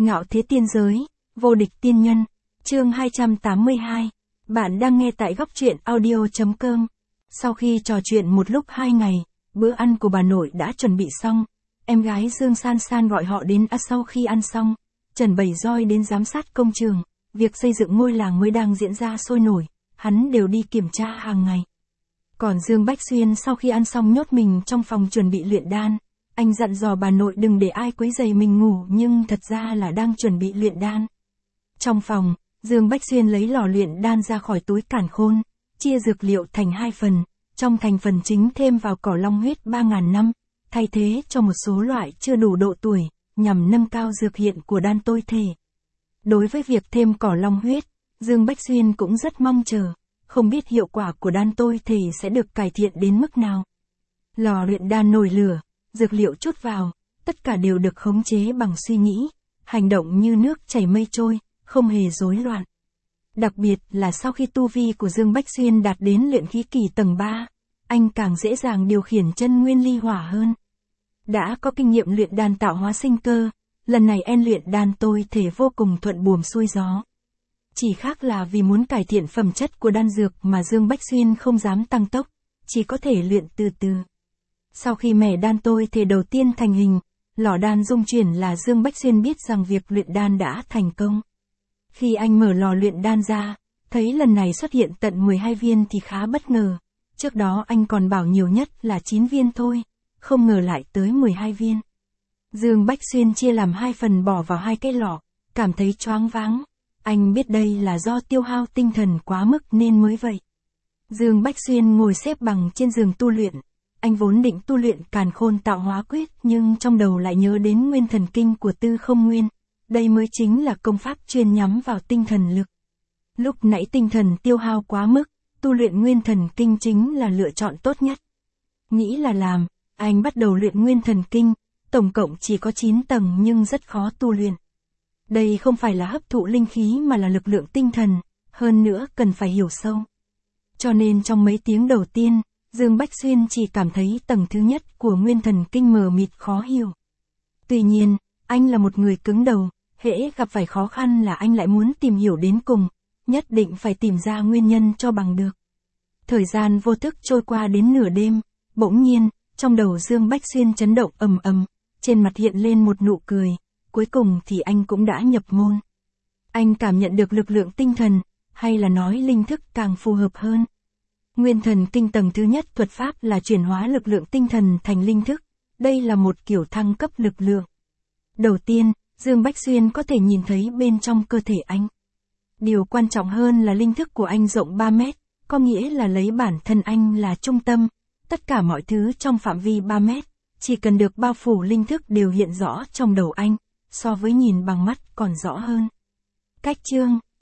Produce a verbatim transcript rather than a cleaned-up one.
Ngạo thế tiên giới, vô địch tiên nhân, chương hai trăm tám mươi hai. Bạn đang nghe tại góc truyện audio.com. Sau khi trò chuyện một lúc hai ngày, bữa ăn của bà nội đã chuẩn bị xong. Em gái Dương San San gọi họ đến ăn. Sau khi ăn xong, Trần Bảy Roi đến giám sát công trường, việc xây dựng ngôi làng mới đang diễn ra sôi nổi, hắn đều đi kiểm tra hàng ngày. Còn Dương Bách Xuyên sau khi ăn xong nhốt mình trong phòng chuẩn bị luyện đan. Anh dặn dò bà nội đừng để ai quấy rầy mình ngủ nhưng thật ra là đang chuẩn bị luyện đan. Trong phòng, Dương Bách Xuyên lấy lò luyện đan ra khỏi túi càn khôn, chia dược liệu thành hai phần, trong thành phần chính thêm vào cỏ long huyết ba ngàn năm, thay thế cho một số loại chưa đủ độ tuổi, nhằm nâng cao dược hiện của đan tôi thể. Đối với việc thêm cỏ long huyết, Dương Bách Xuyên cũng rất mong chờ, không biết hiệu quả của đan tôi thể sẽ được cải thiện đến mức nào. Lò luyện đan nổi lửa, dược liệu chút vào, tất cả đều được khống chế bằng suy nghĩ, hành động như nước chảy mây trôi, không hề rối loạn. Đặc biệt là sau khi tu vi của Dương Bách Xuyên đạt đến luyện khí kỳ tầng ba, anh càng dễ dàng điều khiển chân nguyên ly hỏa hơn. Đã có kinh nghiệm luyện đan tạo hóa sinh cơ, lần này en luyện đan tôi thể vô cùng thuận buồm xuôi gió. Chỉ khác là vì muốn cải thiện phẩm chất của đan dược mà Dương Bách Xuyên không dám tăng tốc, chỉ có thể luyện từ từ. Sau khi mẻ đan tôi thể đầu tiên thành hình, lò đan dung chuyển là Dương Bách Xuyên biết rằng việc luyện đan đã thành công. Khi anh mở lò luyện đan ra, thấy lần này xuất hiện tận mười hai viên thì khá bất ngờ. Trước đó anh còn bảo nhiều nhất là chín viên thôi, không ngờ lại tới mười hai viên. Dương Bách Xuyên chia làm hai phần bỏ vào hai cái lọ, cảm thấy choáng váng. Anh biết đây là do tiêu hao tinh thần quá mức nên mới vậy. Dương Bách Xuyên ngồi xếp bằng trên giường tu luyện. Anh vốn định tu luyện càn khôn tạo hóa quyết nhưng trong đầu lại nhớ đến nguyên thần kinh của Tư Không Nguyên. Đây mới chính là công pháp chuyên nhắm vào tinh thần lực. Lúc nãy tinh thần tiêu hao quá mức, tu luyện nguyên thần kinh chính là lựa chọn tốt nhất. Nghĩ là làm, anh bắt đầu luyện nguyên thần kinh, tổng cộng chỉ có chín tầng nhưng rất khó tu luyện. Đây không phải là hấp thụ linh khí mà là lực lượng tinh thần, hơn nữa cần phải hiểu sâu. Cho nên trong mấy tiếng đầu tiên, Dương Bách Xuyên chỉ cảm thấy tầng thứ nhất của nguyên thần kinh mờ mịt khó hiểu. Tuy nhiên, anh là một người cứng đầu, hễ gặp phải khó khăn là anh lại muốn tìm hiểu đến cùng, nhất định phải tìm ra nguyên nhân cho bằng được. Thời gian vô thức trôi qua đến nửa đêm, bỗng nhiên, trong đầu Dương Bách Xuyên chấn động ầm ầm, trên mặt hiện lên một nụ cười, cuối cùng thì anh cũng đã nhập môn. Anh cảm nhận được lực lượng tinh thần, hay là nói linh thức càng phù hợp hơn. Nguyên thần kinh tầng thứ nhất thuật pháp là chuyển hóa lực lượng tinh thần thành linh thức, đây là một kiểu thăng cấp lực lượng. Đầu tiên, Dương Bách Xuyên có thể nhìn thấy bên trong cơ thể anh. Điều quan trọng hơn là linh thức của anh rộng ba mét, có nghĩa là lấy bản thân anh là trung tâm, tất cả mọi thứ trong phạm vi ba mét, chỉ cần được bao phủ linh thức đều hiện rõ trong đầu anh, so với nhìn bằng mắt còn rõ hơn. Cách chương,